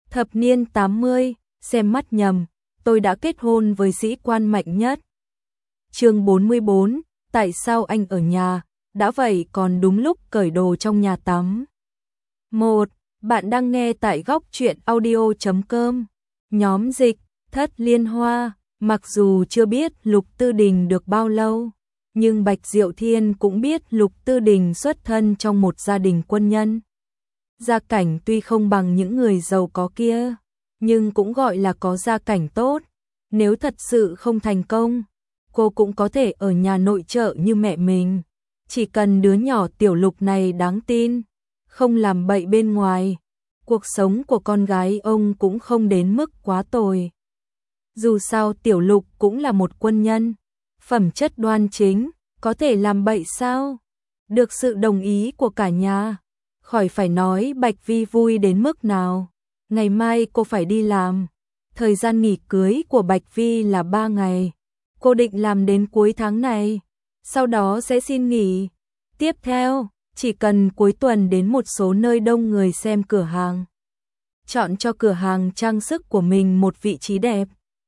Thập niên 80, xem mắt nhầm, tôi đã kết hôn với sĩ quan mạnh nhất. Chương 44, tại sao anh ở nhà, đã vậy còn đúng lúc cởi đồ trong nhà tắm. 1. Bạn đang nghe tại góc truyện audio.com. Nhóm dịch, Thất Liên Hoa. Mặc dù chưa biết Lục Tư Đình được bao lâu, nhưng Bạch Diệu Thiên cũng biết Lục Tư Đình xuất thân trong một gia đình quân nhân. Gia cảnh tuy không bằng những người giàu có kia, nhưng cũng gọi là có gia cảnh tốt. Nếu thật sự không thành công, cô cũng có thể ở nhà nội trợ như mẹ mình. Chỉ cần đứa nhỏ Tiểu Lục này đáng tin, không làm bậy bên ngoài, cuộc sống của con gái ông cũng không đến mức quá tồi. Dù sao Tiểu Lục cũng là một quân nhân, phẩm chất đoan chính, có thể làm bậy sao? Được sự đồng ý của cả nhà, khỏi phải nói Bạch Vi vui đến mức nào. Ngày mai cô phải đi làm, thời gian nghỉ cưới của Bạch Vi là 3 ngày. Cô định làm đến cuối tháng này, sau đó sẽ xin nghỉ. Tiếp theo, chỉ cần cuối tuần đến một số nơi đông người xem cửa hàng. Chọn cho cửa hàng trang sức của mình một vị trí đẹp.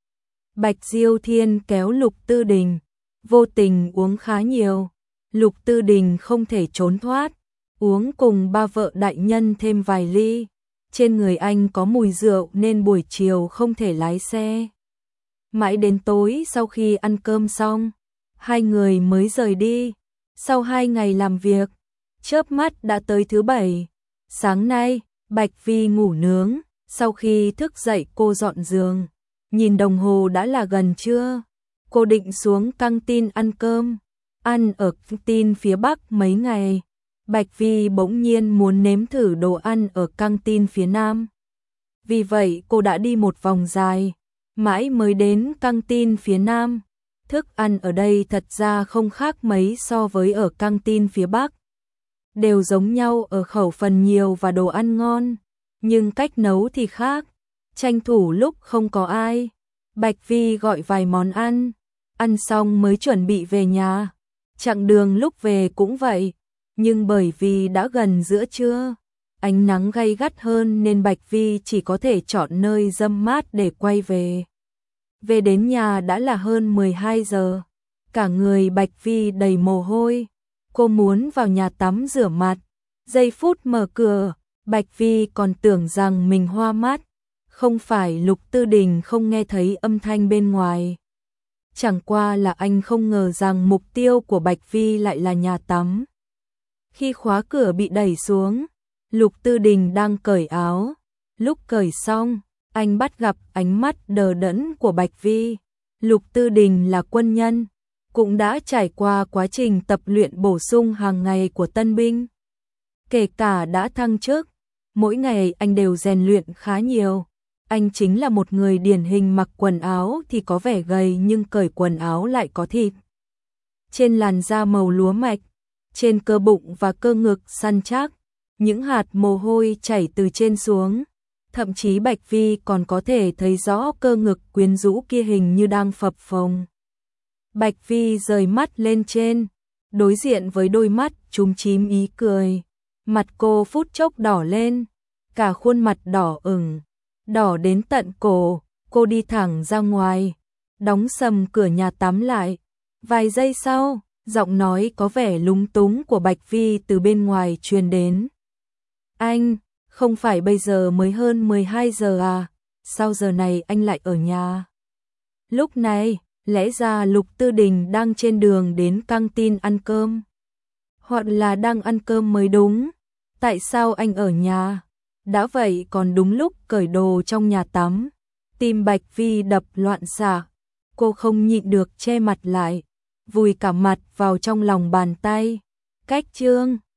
Bạch Diêu Thiên kéo Lục Tư Đình, vô tình uống khá nhiều. Lục Tư Đình không thể trốn thoát, uống cùng ba vợ đại nhân thêm vài ly. Trên người anh có mùi rượu nên buổi chiều không thể lái xe. Mãi đến tối sau khi ăn cơm xong, hai người mới rời đi. Sau 2 ngày làm việc, chớp mắt đã tới thứ Bảy. Sáng nay, Bạch Vi ngủ nướng, sau khi thức dậy cô dọn giường. Nhìn đồng hồ đã là gần trưa, cô định xuống căng tin ăn cơm. Ăn ở căng tin phía Bắc mấy ngày, Bạch Vi bỗng nhiên muốn nếm thử đồ ăn ở căng tin phía Nam. Vì vậy cô đã đi một vòng dài, mãi mới đến căng tin phía Nam. Thức ăn ở đây thật ra không khác mấy so với ở căng tin phía Bắc. Đều giống nhau ở khẩu phần nhiều và đồ ăn ngon, nhưng cách nấu thì khác. Tranh thủ lúc không có ai, Bạch Vi gọi vài món ăn xong mới chuẩn bị về nhà. Chặng đường lúc về cũng vậy, nhưng bởi vì đã gần giữa trưa, ánh nắng gay gắt hơn nên Bạch Vi chỉ có thể chọn nơi râm mát để quay về. Về đến nhà đã là hơn 12 giờ, cả người Bạch Vi đầy mồ hôi. Cô muốn vào nhà tắm rửa mặt. Giây phút mở cửa, Bạch Vi còn tưởng rằng mình hoa mắt. Không phải Lục Tư Đình không nghe thấy âm thanh bên ngoài. Chẳng qua là anh không ngờ rằng mục tiêu của Bạch Vi lại là nhà tắm. Khi khóa cửa bị đẩy xuống, Lục Tư Đình đang cởi áo. Lúc cởi xong, anh bắt gặp ánh mắt đờ đẫn của Bạch Vi. Lục Tư Đình là quân nhân, cũng đã trải qua quá trình tập luyện bổ sung hàng ngày của tân binh. Kể cả đã thăng chức, mỗi ngày anh đều rèn luyện khá nhiều. Anh chính là một người điển hình mặc quần áo thì có vẻ gầy nhưng cởi quần áo lại có thịt. Trên làn da màu lúa mạch, trên cơ bụng và cơ ngực săn chắc, những hạt mồ hôi chảy từ trên xuống. Thậm chí Bạch Vi còn có thể thấy rõ cơ ngực quyến rũ kia hình như đang phập phồng. Bạch Vi rời mắt lên trên, đối diện với đôi mắt chúm chím ý cười. Mặt cô phút chốc đỏ lên, cả khuôn mặt đỏ ửng, đỏ đến tận cổ. Cô đi thẳng ra ngoài, đóng sầm cửa nhà tắm lại. Vài giây sau, giọng nói có vẻ lúng túng của Bạch Vi từ bên ngoài truyền đến. Anh, không phải bây giờ mới hơn 12 giờ à, sao giờ này anh lại ở nhà? Lúc này, lẽ ra Lục Tư Đình đang trên đường đến căng tin ăn cơm. Hoặc là đang ăn cơm mới đúng. Tại sao anh ở nhà? Đã vậy còn đúng lúc cởi đồ trong nhà tắm. Tim Bạch Vi đập loạn xạ. Cô không nhịn được che mặt lại, vùi cả mặt vào trong lòng bàn tay. Cách chương